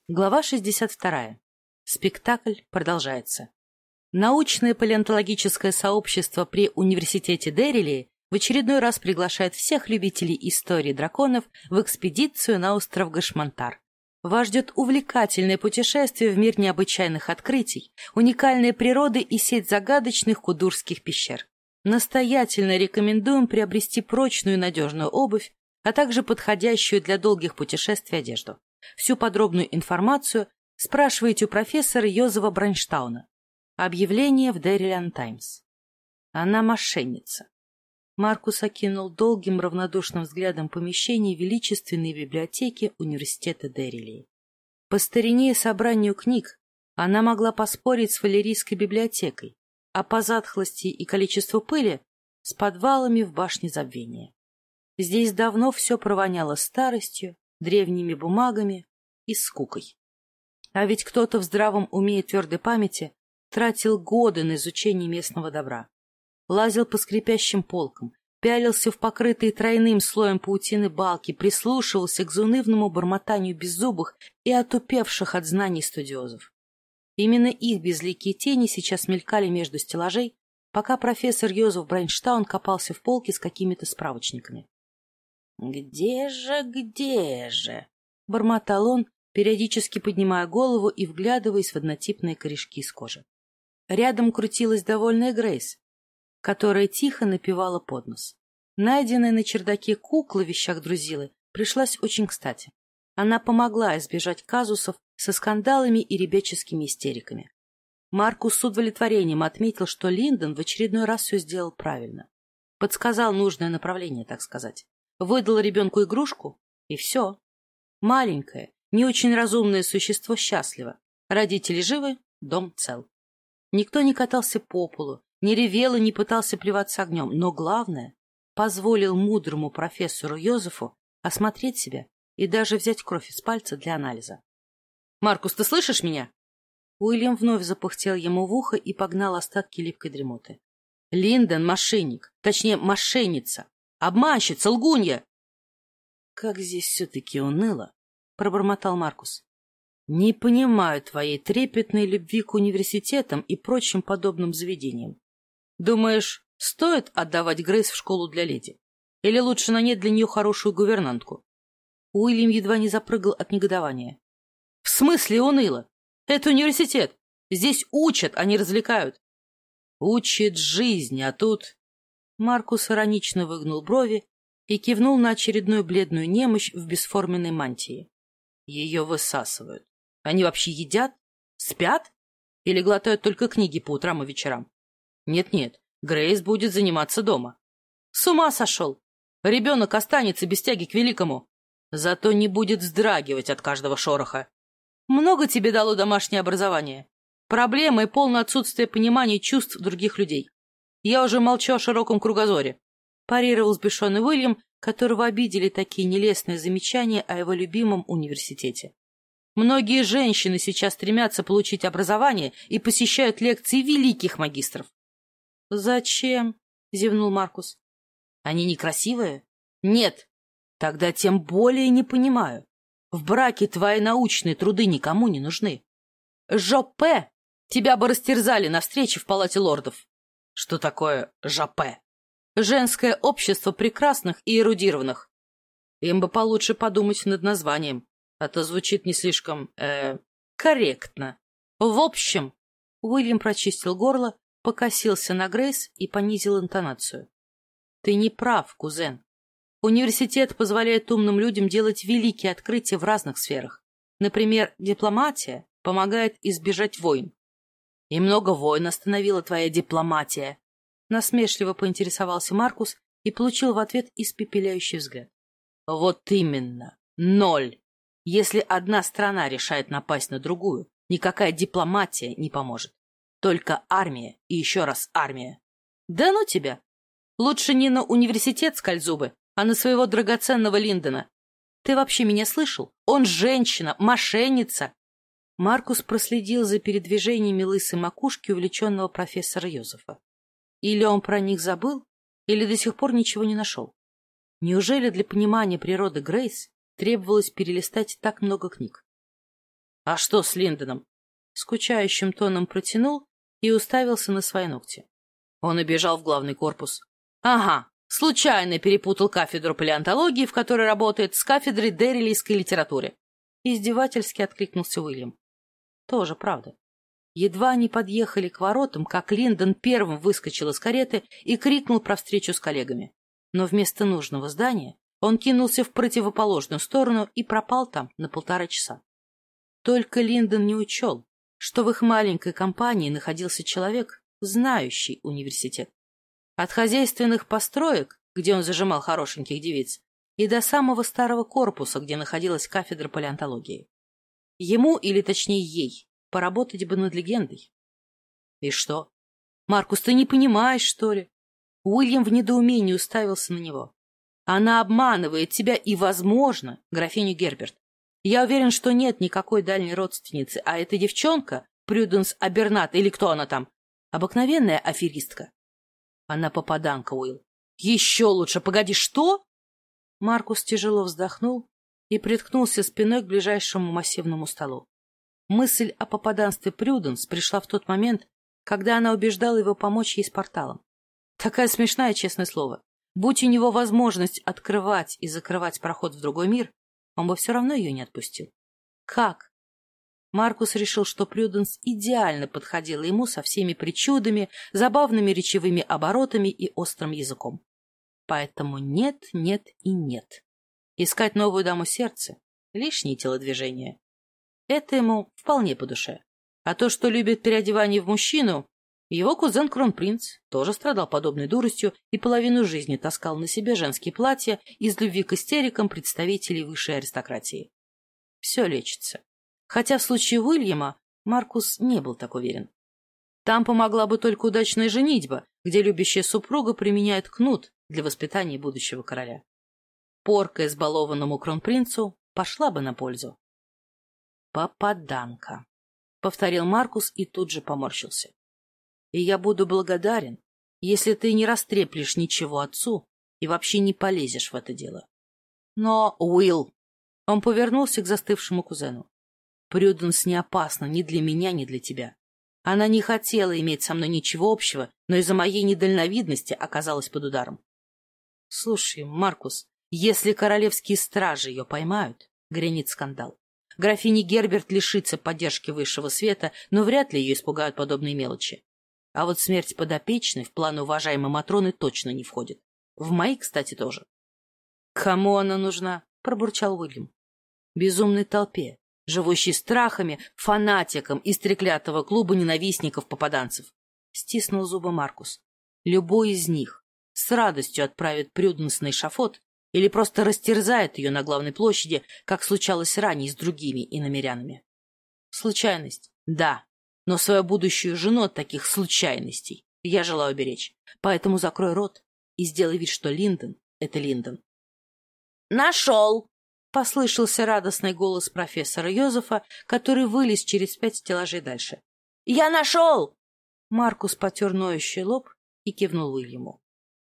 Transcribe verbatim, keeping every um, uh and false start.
Глава шестьдесят вторая. Спектакль продолжается. Научное палеонтологическое сообщество при университете Деррили в очередной раз приглашает всех любителей истории драконов в экспедицию на остров Гашмантар. Вас ждет увлекательное путешествие в мир необычайных открытий, уникальной природы и сеть загадочных кудурских пещер. Настоятельно рекомендуем приобрести прочную и надежную обувь, а также подходящую для долгих путешествий одежду. Всю подробную информацию спрашивайте у профессора Йозефа Брайнштауна. Объявление в Деррилиан Таймс. Она мошенница. Маркус окинул долгим равнодушным взглядом помещение величественной библиотеки университета Деррили. По старине и собранию книг она могла поспорить с Валерийской библиотекой, а по затхлости и количеству пыли с подвалами в башне забвения. Здесь давно все провоняло старостью, древними бумагами и скукой. А ведь кто-то в здравом уме и твердой памяти тратил годы на изучение местного добра. Лазил по скрипящим полкам, пялился в покрытые тройным слоем паутины балки, прислушивался к заунывному бормотанию беззубых и отупевших от знаний студиозов. Именно их безликие тени сейчас мелькали между стеллажей, пока профессор Йозеф Брайнштаун копался в полке с какими-то справочниками. «Где же, где же?» — бормотал он, периодически поднимая голову и вглядываясь в однотипные корешки из кожи. Рядом крутилась довольная Грейс, которая тихо напевала под нос. Найденная на чердаке кукла в вещах Друзилы пришлась очень кстати. Она помогла избежать казусов со скандалами и ребяческими истериками. Маркус с удовлетворением отметил, что Линдон в очередной раз все сделал правильно. Подсказал нужное направление, так сказать. Выдал ребенку игрушку, и все. Маленькое, не очень разумное существо счастливо. Родители живы, дом цел. Никто не катался по полу, не ревел и не пытался плеваться огнем, но главное, позволил мудрому профессору Йозефу осмотреть себя и даже взять кровь из пальца для анализа. — Маркус, ты слышишь меня? Уильям вновь запыхтел ему в ухо и погнал остатки липкой дремоты. — Линдон — мошенник, точнее, мошенница. Обманщица, лгунья! — Как здесь все-таки уныло, — пробормотал Маркус. — Не понимаю твоей трепетной любви к университетам и прочим подобным заведениям. Думаешь, стоит отдавать Грейс в школу для леди? Или лучше нанять для нее хорошую гувернантку? Уильям едва не запрыгал от негодования. — В смысле уныло? Это университет. Здесь учат, а не развлекают. — Учит жизнь, а тут... Маркус иронично выгнул брови и кивнул на очередную бледную немощь в бесформенной мантии. Ее высасывают. Они вообще едят? Спят? Или глотают только книги по утрам и вечерам? Нет-нет, Грейс будет заниматься дома. С ума сошел! Ребенок останется без тяги к великому. Зато не будет вздрагивать от каждого шороха. Много тебе дало домашнее образование? Проблема и полное отсутствие понимания чувств других людей. Я уже молчу о широком кругозоре. Парировал взбешенный Уильям, которого обидели такие нелестные замечания о его любимом университете. Многие женщины сейчас стремятся получить образование и посещают лекции великих магистров. — Зачем? — зевнул Маркус. — Они некрасивые? — Нет. Тогда тем более не понимаю. В браке твои научные труды никому не нужны. Жопе! Тебя бы растерзали на встрече в палате лордов. Что такое жопе? Женское общество прекрасных и эрудированных. Им бы получше подумать над названием, а то звучит не слишком, э, корректно. В общем, Уильям прочистил горло, покосился на Грейс и понизил интонацию. Ты не прав, кузен. Университет позволяет умным людям делать великие открытия в разных сферах. Например, дипломатия помогает избежать войн. И много войн остановила твоя дипломатия. Насмешливо поинтересовался Маркус и получил в ответ испепеляющий взгляд. Вот именно. Ноль. Если одна страна решает напасть на другую, никакая дипломатия не поможет. Только армия и еще раз армия. Да ну тебя. Лучше не на университет скаль зубы, а на своего драгоценного Линдона. Ты вообще меня слышал? Он женщина, мошенница. Маркус проследил за передвижениями лысой макушки увлеченного профессора Йозефа. Или он про них забыл, или до сих пор ничего не нашел. Неужели для понимания природы Грейс требовалось перелистать так много книг? А что с Линдоном? Скучающим тоном протянул и уставился на свои ногти. Он убежал в главный корпус. Ага, случайно перепутал кафедру палеонтологии, в которой работает, с кафедрой деррилийской литературы. Издевательски откликнулся Уильям. Тоже правда. Едва они подъехали к воротам, как Линдон первым выскочил из кареты и крикнул про встречу с коллегами. Но вместо нужного здания он кинулся в противоположную сторону и пропал там на полтора часа. Только Линдон не учел, что в их маленькой компании находился человек, знающий университет. От хозяйственных построек, где он зажимал хорошеньких девиц, и до самого старого корпуса, где находилась кафедра палеонтологии. Ему, или точнее ей, поработать бы над легендой. И что? Маркус, ты не понимаешь, что ли? Уильям в недоумении уставился на него. Она обманывает тебя и, возможно, графиню Герберт. Я уверен, что нет никакой дальней родственницы, а эта девчонка, Прюденс Абернат, или кто она там, обыкновенная аферистка. Она попаданка, Уилл. Еще лучше. Погоди, что? Маркус тяжело вздохнул и приткнулся спиной к ближайшему массивному столу. Мысль о попаданстве Прюденс пришла в тот момент, когда она убеждала его помочь ей с порталом. Такая смешная, честное слово. Будь у него возможность открывать и закрывать проход в другой мир, он бы все равно ее не отпустил. Как? Маркус решил, что Прюденс идеально подходила ему со всеми причудами, забавными речевыми оборотами и острым языком. Поэтому нет, нет и нет. Искать новую даму сердца — лишние телодвижения. Это ему вполне по душе. А то, что любит переодевание в мужчину, его кузен Кронпринц тоже страдал подобной дуростью и половину жизни таскал на себе женские платья из любви к истерикам представителей высшей аристократии. Все лечится. Хотя в случае Уильяма Маркус не был так уверен. Там помогла бы только удачная женитьба, где любящая супруга применяет кнут для воспитания будущего короля. Порка избалованному кронпринцу пошла бы на пользу. «Попаданка», — повторил Маркус и тут же поморщился. «И я буду благодарен, если ты не растреплешь ничего отцу и вообще не полезешь в это дело». «Но, Уилл...» — он повернулся к застывшему кузену. «Прюденс не опасна ни для меня, ни для тебя. Она не хотела иметь со мной ничего общего, но из-за моей недальновидности оказалась под ударом. Слушай, Маркус, если королевские стражи ее поймают, грянет скандал. Графиня Герберт лишится поддержки высшего света, но вряд ли ее испугают подобные мелочи. А вот смерть подопечной в планы уважаемой Матроны точно не входит. В мои, кстати, тоже». «Кому она нужна?» — пробурчал Уильям. «Безумной толпе, живущей страхами, фанатикам из треклятого клуба ненавистников-попаданцев», — стиснул зубы Маркус. «Любой из них с радостью отправит Прюденс на эшафот или просто растерзает ее на главной площади, как случалось ранее с другими иномерянами. Случайность, да, но свою будущую жену от таких случайностей я желаю беречь, поэтому закрой рот и сделай вид, что Линдон — это Линдон». «Нашел!» — послышался радостный голос профессора Йозефа, который вылез через пять стеллажей дальше. «Я нашел!» Маркус потер ноющий лоб и кивнул Уильяму.